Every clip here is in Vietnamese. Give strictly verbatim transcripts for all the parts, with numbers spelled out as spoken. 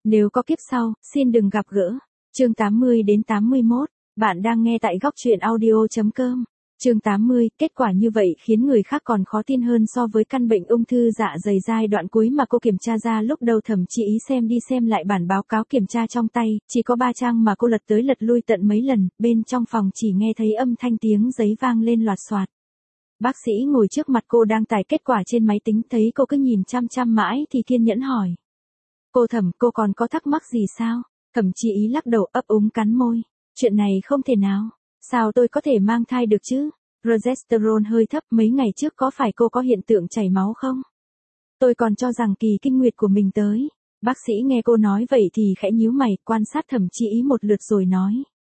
Nếu có kiếp sau, xin đừng gặp gỡ. Chương tám mươi đến tám mươi mốt, bạn đang nghe tại góc truyện audio chấm com. Chương tám mươi, kết quả như vậy khiến người khác còn khó tin hơn so với căn bệnh ung thư dạ dày giai đoạn cuối mà cô kiểm tra ra lúc đầu. Thẩm Chi Ý xem đi xem lại bản báo cáo kiểm tra trong tay, chỉ có ba trang mà cô lật tới lật lui tận mấy lần, bên trong phòng chỉ nghe thấy âm thanh tiếng giấy vang lên loạt xoạt. Bác sĩ ngồi trước mặt cô đang tải kết quả trên máy tính, thấy cô cứ nhìn chăm chăm mãi thì kiên nhẫn hỏi. Cô Thẩm, cô còn có thắc mắc gì sao? Thẩm Chi Ý lắc đầu ấp úng cắn môi. Chuyện này không thể nào. Sao tôi có thể mang thai được chứ? Progesterone hơi thấp, mấy ngày trước có phải cô có hiện tượng chảy máu không? Tôi còn cho rằng kỳ kinh nguyệt của mình tới. Bác sĩ nghe cô nói vậy thì khẽ nhíu mày, quan sát Thẩm Chi Ý một lượt rồi nói.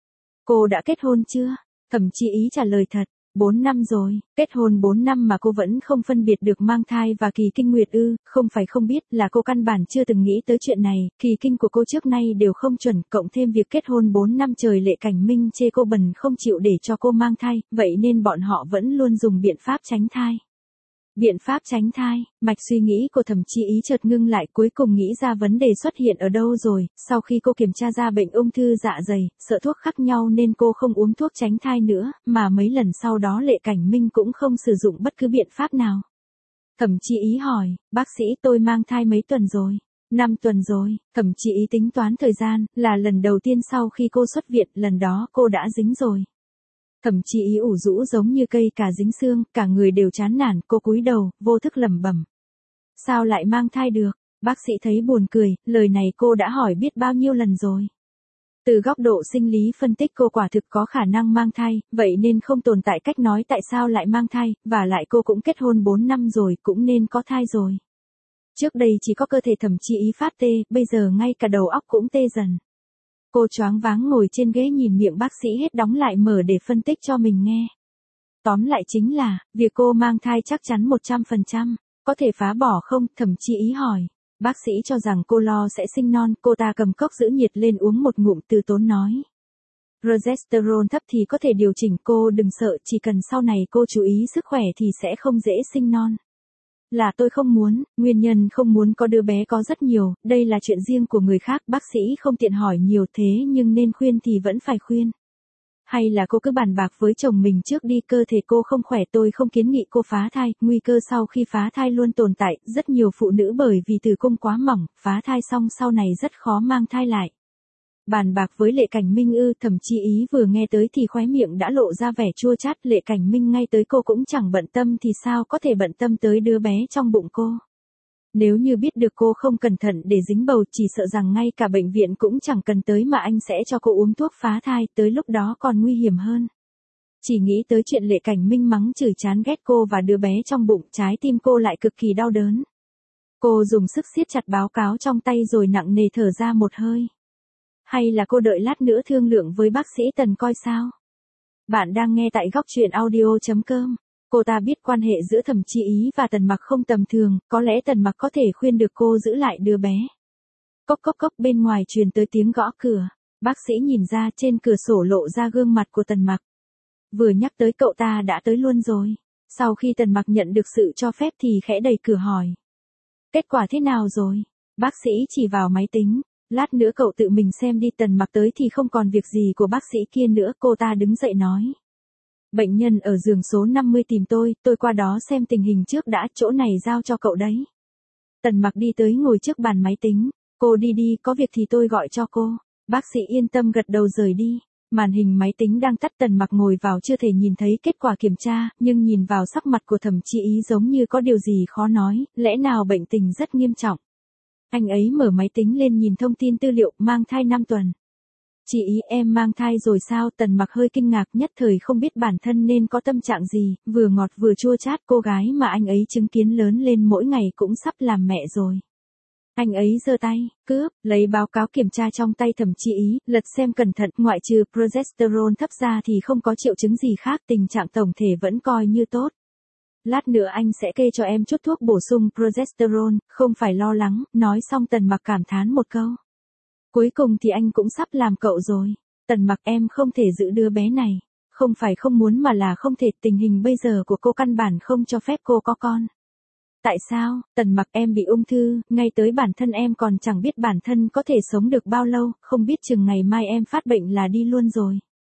Cô đã kết hôn chưa? Thẩm Chi Ý trả lời thật. Bốn năm rồi, kết hôn bốn năm mà cô vẫn không phân biệt được mang thai và kỳ kinh nguyệt ư? Không phải không biết, là cô căn bản chưa từng nghĩ tới chuyện này, kỳ kinh của cô trước nay đều không chuẩn, cộng thêm việc kết hôn bốn năm trời Lệ Cảnh Minh chê cô bần không chịu để cho cô mang thai, vậy nên bọn họ vẫn luôn dùng biện pháp tránh thai. Biện pháp tránh thai, mạch suy nghĩ của Thẩm Chi Ý chợt ngưng lại, cuối cùng nghĩ ra vấn đề xuất hiện ở đâu rồi. Sau khi cô kiểm tra ra bệnh ung thư dạ dày, sợ thuốc khác nhau nên cô không uống thuốc tránh thai nữa, mà mấy lần sau đó Lệ Cảnh Minh cũng không sử dụng bất cứ biện pháp nào. Thẩm Chi Ý hỏi, bác sĩ tôi mang thai mấy tuần rồi? Năm tuần rồi. Thẩm Chi Ý tính toán thời gian, là lần đầu tiên sau khi cô xuất viện, lần đó cô đã dính rồi. Thẩm Chi Ý ủ rũ giống như cây cà dính xương, cả người đều chán nản, cô cúi đầu, vô thức lẩm bẩm. Sao lại mang thai được? Bác sĩ thấy buồn cười, lời này cô đã hỏi biết bao nhiêu lần rồi. Từ góc độ sinh lý phân tích cô quả thực có khả năng mang thai, vậy nên không tồn tại cách nói tại sao lại mang thai, và lại cô cũng kết hôn bốn năm rồi, cũng nên có thai rồi. Trước đây chỉ có cơ thể Thẩm Chi Ý phát tê, bây giờ ngay cả đầu óc cũng tê dần. Cô choáng váng ngồi trên ghế nhìn miệng bác sĩ hết đóng lại mở để phân tích cho mình nghe. Tóm lại chính là, việc cô mang thai chắc chắn một trăm phần trăm, có thể phá bỏ không? Thẩm Chi Ý hỏi. Bác sĩ cho rằng cô lo sẽ sinh non, cô ta cầm cốc giữ nhiệt lên uống một ngụm từ tốn nói. Progesterone thấp thì có thể điều chỉnh, cô đừng sợ, chỉ cần sau này cô chú ý sức khỏe thì sẽ không dễ sinh non. Là tôi không muốn, nguyên nhân không muốn có đứa bé có rất nhiều, đây là chuyện riêng của người khác, bác sĩ không tiện hỏi nhiều thế nhưng nên khuyên thì vẫn phải khuyên. Hay là cô cứ bàn bạc với chồng mình trước đi, cơ thể cô không khỏe tôi không kiến nghị cô phá thai, nguy cơ sau khi phá thai luôn tồn tại, rất nhiều phụ nữ bởi vì tử cung quá mỏng, phá thai xong sau này rất khó mang thai lại. Bàn bạc với Lệ Cảnh Minh ư? Thẩm Chi Ý vừa nghe tới thì khóe miệng đã lộ ra vẻ chua chát. Lệ Cảnh Minh ngay tới cô cũng chẳng bận tâm thì sao có thể bận tâm tới đứa bé trong bụng cô. Nếu như biết được cô không cẩn thận để dính bầu, chỉ sợ rằng ngay cả bệnh viện cũng chẳng cần tới mà anh sẽ cho cô uống thuốc phá thai, tới lúc đó còn nguy hiểm hơn. Chỉ nghĩ tới chuyện Lệ Cảnh Minh mắng chửi chán ghét cô và đứa bé trong bụng, trái tim cô lại cực kỳ đau đớn. Cô dùng sức siết chặt báo cáo trong tay rồi nặng nề thở ra một hơi. Hay là cô đợi lát nữa thương lượng với bác sĩ Tần coi sao? Bạn đang nghe tại góc truyện audio chấm com. Cô ta biết quan hệ giữa Thẩm Chi Ý và Tần Mặc không tầm thường, có lẽ Tần Mặc có thể khuyên được cô giữ lại đứa bé. Cốc cốc cốc, bên ngoài truyền tới tiếng gõ cửa. Bác sĩ nhìn ra, trên cửa sổ lộ ra gương mặt của Tần Mặc. Vừa nhắc tới cậu ta đã tới luôn rồi. Sau khi Tần Mặc nhận được sự cho phép thì khẽ đẩy cửa hỏi. Kết quả thế nào rồi? Bác sĩ chỉ vào máy tính. Lát nữa cậu tự mình xem đi. Tần Mặc tới thì không còn việc gì của bác sĩ kia nữa, cô ta đứng dậy nói. Bệnh nhân ở giường số năm mươi tìm tôi, tôi qua đó xem tình hình trước đã, chỗ này giao cho cậu đấy. Tần Mặc đi tới ngồi trước bàn máy tính, cô đi đi, có việc thì tôi gọi cho cô. Bác sĩ yên tâm gật đầu rời đi. Màn hình máy tính đang tắt, Tần Mặc ngồi vào chưa thể nhìn thấy kết quả kiểm tra, nhưng nhìn vào sắc mặt của Thẩm Chi Ý giống như có điều gì khó nói, lẽ nào bệnh tình rất nghiêm trọng. Anh ấy mở máy tính lên nhìn thông tin tư liệu, mang thai năm tuần. Chị Ý, em mang thai rồi sao? Tần Mặc hơi kinh ngạc, nhất thời không biết bản thân nên có tâm trạng gì, vừa ngọt vừa chua chát, cô gái mà anh ấy chứng kiến lớn lên mỗi ngày cũng sắp làm mẹ rồi. Anh ấy giơ tay, cướp, lấy báo cáo kiểm tra trong tay Thẩm Chi Ý, lật xem cẩn thận, ngoại trừ progesterone thấp ra thì không có triệu chứng gì khác, tình trạng tổng thể vẫn coi như tốt. Lát nữa anh sẽ kê cho em chút thuốc bổ sung progesterone, không phải lo lắng. Nói xong Tần Mặc cảm thán một câu. Cuối cùng thì anh cũng sắp làm cậu rồi. Tần Mặc, em không thể giữ đứa bé này. Không phải không muốn mà là không thể, tình hình bây giờ của cô căn bản không cho phép cô có con. Tại sao, Tần Mặc em bị ung thư, ngay tới bản thân em còn chẳng biết bản thân có thể sống được bao lâu, không biết chừng ngày mai em phát bệnh là đi luôn rồi.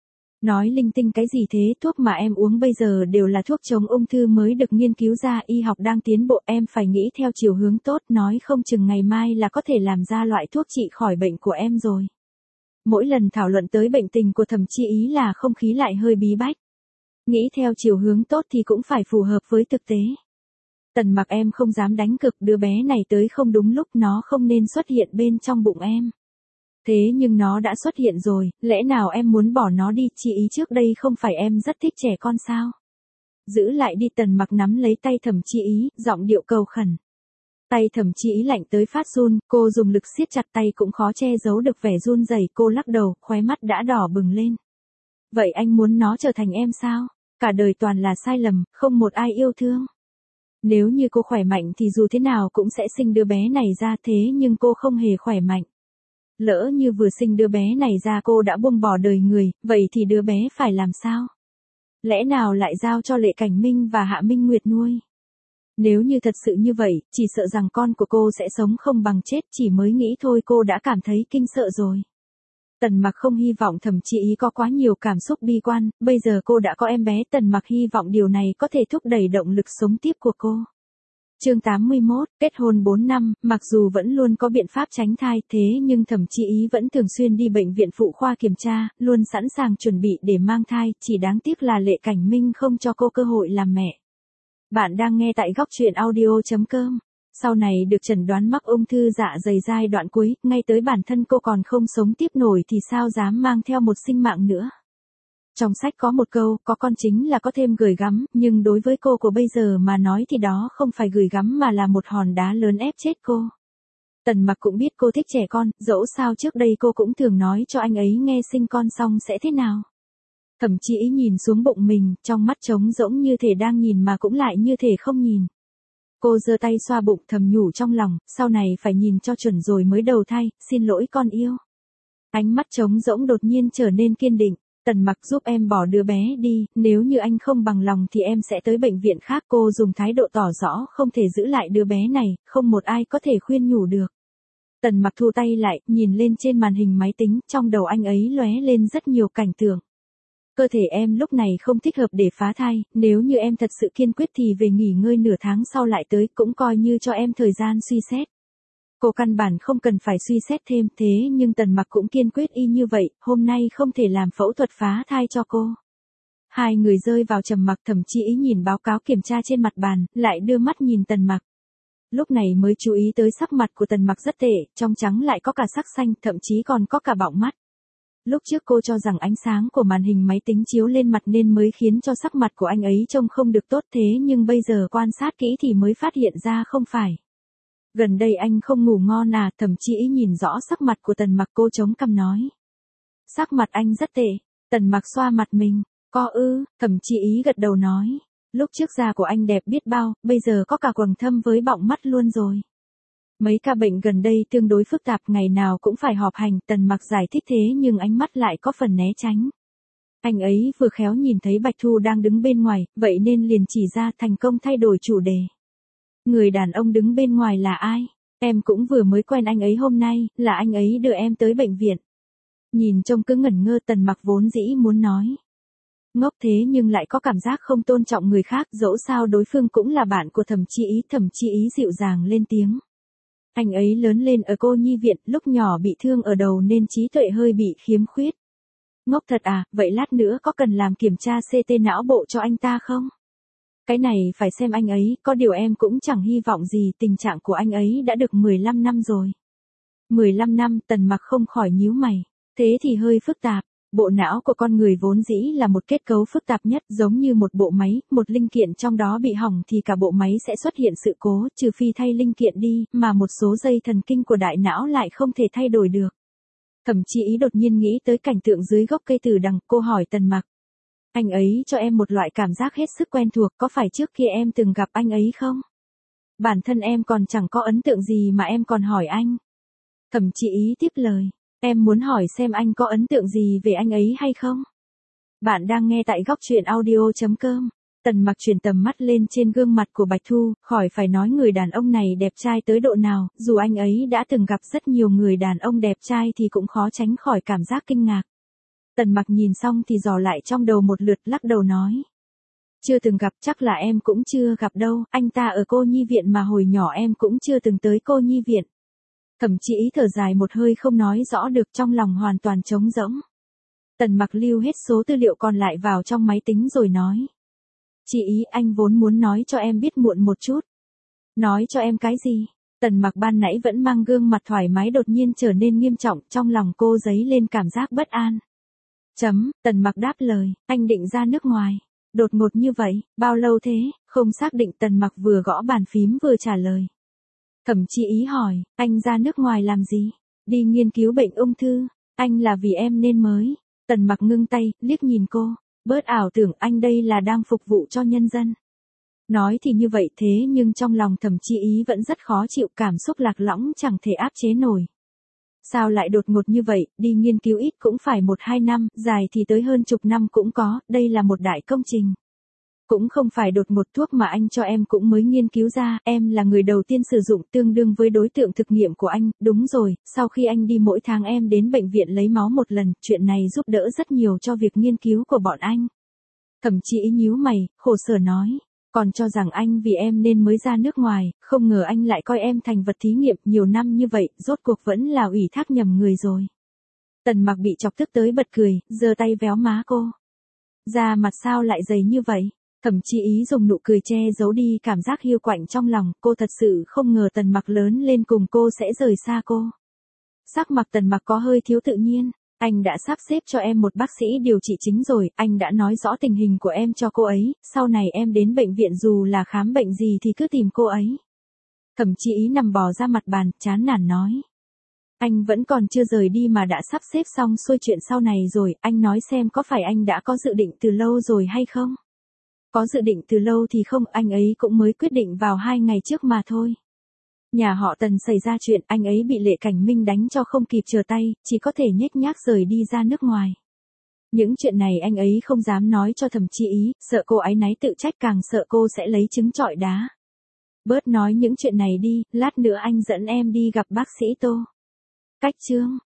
Nói linh tinh cái gì thế, thuốc mà em uống bây giờ đều là thuốc chống ung thư mới được nghiên cứu ra, y học đang tiến bộ, em phải nghĩ theo chiều hướng tốt, nói không chừng ngày mai là có thể làm ra loại thuốc trị khỏi bệnh của em rồi. Mỗi lần thảo luận tới bệnh tình của Thẩm Chi Ý là không khí lại hơi bí bách. Nghĩ theo chiều hướng tốt thì cũng phải phù hợp với thực tế. Tần Mặc em không dám đánh cực, đứa bé này tới không đúng lúc, nó không nên xuất hiện bên trong bụng em. Thế nhưng nó đã xuất hiện rồi, lẽ nào em muốn bỏ nó đi, Chi Ý trước đây không phải em rất thích trẻ con sao? Giữ lại đi. Tần Mặc nắm lấy tay Thẩm Chi Ý, giọng điệu cầu khẩn. Tay Thẩm Chi Ý lạnh tới phát run, cô dùng lực siết chặt tay cũng khó che giấu được vẻ run rẩy, cô lắc đầu, khóe mắt đã đỏ bừng lên. Vậy anh muốn nó trở thành em sao? Cả đời toàn là sai lầm, không một ai yêu thương. Nếu như cô khỏe mạnh thì dù thế nào cũng sẽ sinh đứa bé này ra, thế nhưng cô không hề khỏe mạnh. Lỡ như vừa sinh đứa bé này ra cô đã buông bỏ đời người, vậy thì đứa bé phải làm sao? Lẽ nào lại giao cho Lệ Cảnh Minh và Hạ Minh Nguyệt nuôi? Nếu như thật sự như vậy, chỉ sợ rằng con của cô sẽ sống không bằng chết, chỉ mới nghĩ thôi cô đã cảm thấy kinh sợ rồi. Tần Mặc không hy vọng Thẩm Chi Ý có quá nhiều cảm xúc bi quan, bây giờ cô đã có em bé, Tần Mặc hy vọng điều này có thể thúc đẩy động lực sống tiếp của cô. Chương tám mươi mốt, kết hôn bốn năm, mặc dù vẫn luôn có biện pháp tránh thai, thế nhưng Thẩm Chi Ý vẫn thường xuyên đi bệnh viện phụ khoa kiểm tra, luôn sẵn sàng chuẩn bị để mang thai, chỉ đáng tiếc là Lệ Cảnh Minh không cho cô cơ hội làm mẹ. Bạn đang nghe tại góc truyện audio chấm com. Sau này được chẩn đoán mắc ung thư dạ dày giai đoạn cuối, ngay tới bản thân cô còn không sống tiếp nổi thì sao dám mang theo một sinh mạng nữa. Trong sách có một câu, có con chính là có thêm gửi gắm, nhưng đối với cô của bây giờ mà nói thì đó không phải gửi gắm mà là một hòn đá lớn ép chết cô. Tần Mặc cũng biết cô thích trẻ con, dẫu sao trước đây cô cũng thường nói cho anh ấy nghe sinh con xong sẽ thế nào. Thẩm Chi Ý nhìn xuống bụng mình, trong mắt trống rỗng như thể đang nhìn mà cũng lại như thể không nhìn. Cô giơ tay xoa bụng thầm nhủ trong lòng, sau này phải nhìn cho chuẩn rồi mới đầu thai, xin lỗi con yêu. Ánh mắt trống rỗng đột nhiên trở nên kiên định. Tần Mặc giúp em bỏ đứa bé đi, nếu như anh không bằng lòng thì em sẽ tới bệnh viện khác. Cô dùng thái độ tỏ rõ không thể giữ lại đứa bé này, không một ai có thể khuyên nhủ được. Tần Mặc thu tay lại, nhìn lên trên màn hình máy tính, trong đầu anh ấy lóe lên rất nhiều cảnh tượng. Cơ thể em lúc này không thích hợp để phá thai, nếu như em thật sự kiên quyết thì về nghỉ ngơi nửa tháng sau lại tới, cũng coi như cho em thời gian suy xét. Cô căn bản không cần phải suy xét thêm, thế nhưng Tần Mặc cũng kiên quyết y như vậy, hôm nay không thể làm phẫu thuật phá thai cho cô. Hai người rơi vào trầm mặc. Thẩm Chi Ý nhìn báo cáo kiểm tra trên mặt bàn, lại đưa mắt nhìn Tần Mặc. Lúc này mới chú ý tới sắc mặt của Tần Mặc rất tệ, trong trắng lại có cả sắc xanh, thậm chí còn có cả bọng mắt. Lúc trước cô cho rằng ánh sáng của màn hình máy tính chiếu lên mặt nên mới khiến cho sắc mặt của anh ấy trông không được tốt, thế nhưng bây giờ quan sát kỹ thì mới phát hiện ra không phải. Gần đây anh không ngủ ngon à? Thẩm Chi Ý nhìn rõ sắc mặt của Tần Mặc, cô chống cằm nói. Sắc mặt anh rất tệ. Tần Mặc xoa mặt mình. Có ư? Thẩm Chi Ý gật đầu nói. Lúc trước da của anh đẹp biết bao, bây giờ có cả quầng thâm với bọng mắt luôn rồi. Mấy ca bệnh gần đây tương đối phức tạp, ngày nào cũng phải họp hành. Tần Mặc giải thích thế nhưng ánh mắt lại có phần né tránh. Anh ấy vừa khéo nhìn thấy Bạch Thu đang đứng bên ngoài, vậy nên liền chỉ ra, thành công thay đổi chủ đề. Người đàn ông đứng bên ngoài là ai? Em cũng vừa mới quen anh ấy hôm nay, là anh ấy đưa em tới bệnh viện. Nhìn trông cứ ngẩn ngơ, Tần Mặc vốn dĩ muốn nói ngốc thế nhưng lại có cảm giác không tôn trọng người khác, dẫu sao đối phương cũng là bạn của Thẩm Chi Ý. Thẩm Chi Ý dịu dàng lên tiếng. Anh ấy lớn lên ở cô nhi viện, lúc nhỏ bị thương ở đầu nên trí tuệ hơi bị khiếm khuyết. Ngốc thật à, vậy lát nữa có cần làm kiểm tra xê tê não bộ cho anh ta không? Cái này phải xem anh ấy, có điều em cũng chẳng hy vọng gì, tình trạng của anh ấy đã được mười lăm năm rồi. mười lăm năm, Tần Mặc không khỏi nhíu mày. Thế thì hơi phức tạp. Bộ não của con người vốn dĩ là một kết cấu phức tạp nhất, giống như một bộ máy, một linh kiện trong đó bị hỏng thì cả bộ máy sẽ xuất hiện sự cố, trừ phi thay linh kiện đi, mà một số dây thần kinh của đại não lại không thể thay đổi được. Thẩm Chi Ý đột nhiên nghĩ tới cảnh tượng dưới gốc cây từ đằng, cô hỏi Tần Mặc. Anh ấy cho em một loại cảm giác hết sức quen thuộc, có phải trước kia em từng gặp anh ấy không? Bản thân em còn chẳng có ấn tượng gì mà em còn hỏi anh. Thẩm Chi Ý tiếp lời. Em muốn hỏi xem anh có ấn tượng gì về anh ấy hay không? Bạn đang nghe tại góc truyện audio chấm com. Tần Mặc chuyển tầm mắt lên trên gương mặt của Bạch Thu, khỏi phải nói người đàn ông này đẹp trai tới độ nào, dù anh ấy đã từng gặp rất nhiều người đàn ông đẹp trai thì cũng khó tránh khỏi cảm giác kinh ngạc. Tần Mặc nhìn xong thì dò lại trong đầu một lượt, lắc đầu nói. Chưa từng gặp, chắc là em cũng chưa gặp đâu, anh ta ở cô nhi viện mà hồi nhỏ em cũng chưa từng tới cô nhi viện. Thẩm Chí Ý thở dài một hơi không nói rõ được, trong lòng hoàn toàn trống rỗng. Tần Mặc lưu hết số tư liệu còn lại vào trong máy tính rồi nói. Chị Ý, anh vốn muốn nói cho em biết muộn một chút. Nói cho em cái gì? Tần Mặc ban nãy vẫn mang gương mặt thoải mái đột nhiên trở nên nghiêm trọng, trong lòng cô dấy lên cảm giác bất an. Chấm, Tần Mặc đáp lời, anh định ra nước ngoài. Đột ngột như vậy, bao lâu thế? Không xác định, Tần Mặc vừa gõ bàn phím vừa trả lời. Thẩm Chí Ý hỏi, anh ra nước ngoài làm gì? Đi nghiên cứu bệnh ung thư. Anh là vì em nên mới. Tần Mặc ngưng tay, liếc nhìn cô. Bớt ảo tưởng, anh đây là đang phục vụ cho nhân dân. Nói thì như vậy thế nhưng trong lòng Thẩm Chí Ý vẫn rất khó chịu, cảm xúc lạc lõng chẳng thể áp chế nổi. Sao lại đột ngột như vậy, đi nghiên cứu ít cũng phải một hai năm, dài thì tới hơn chục năm cũng có, đây là một đại công trình. Cũng không phải đột ngột, thuốc mà anh cho em cũng mới nghiên cứu ra, em là người đầu tiên sử dụng, tương đương với đối tượng thực nghiệm của anh, đúng rồi, sau khi anh đi mỗi tháng em đến bệnh viện lấy máu một lần, chuyện này giúp đỡ rất nhiều cho việc nghiên cứu của bọn anh. Thẩm Chí Ý nhíu mày, khổ sở nói, còn cho rằng anh vì em nên mới ra nước ngoài, không ngờ anh lại coi em thành vật thí nghiệm, nhiều năm như vậy, rốt cuộc vẫn là ủy thác nhầm người rồi. Tần Mặc bị chọc tức tới bật cười, giơ tay véo má cô. Da mặt sao lại dày như vậy? Thẩm Chí Ý dùng nụ cười che giấu đi cảm giác hiu quạnh trong lòng, cô thật sự không ngờ Tần Mặc lớn lên cùng cô sẽ rời xa cô. Sắc mặt Tần Mặc có hơi thiếu tự nhiên, anh đã sắp xếp cho em một bác sĩ điều trị chính rồi, anh đã nói rõ tình hình của em cho cô ấy, sau này em đến bệnh viện dù là khám bệnh gì thì cứ tìm cô ấy. Thẩm Chí Ý nằm bò ra mặt bàn, chán nản nói. Anh vẫn còn chưa rời đi mà đã sắp xếp xong xuôi chuyện sau này rồi, anh nói xem có phải anh đã có dự định từ lâu rồi hay không? Có dự định từ lâu thì không, anh ấy cũng mới quyết định vào hai ngày trước mà thôi. Nhà họ Tần xảy ra chuyện, anh ấy bị Lệ Cảnh Minh đánh cho không kịp trở tay, chỉ có thể nhếch nhác rời đi ra nước ngoài. Những chuyện này anh ấy không dám nói cho Thẩm Chí Ý, sợ cô áy náy tự trách, càng sợ cô sẽ lấy trứng trọi đá. Bớt nói những chuyện này đi, lát nữa anh dẫn em đi gặp bác sĩ Tô. Cách chương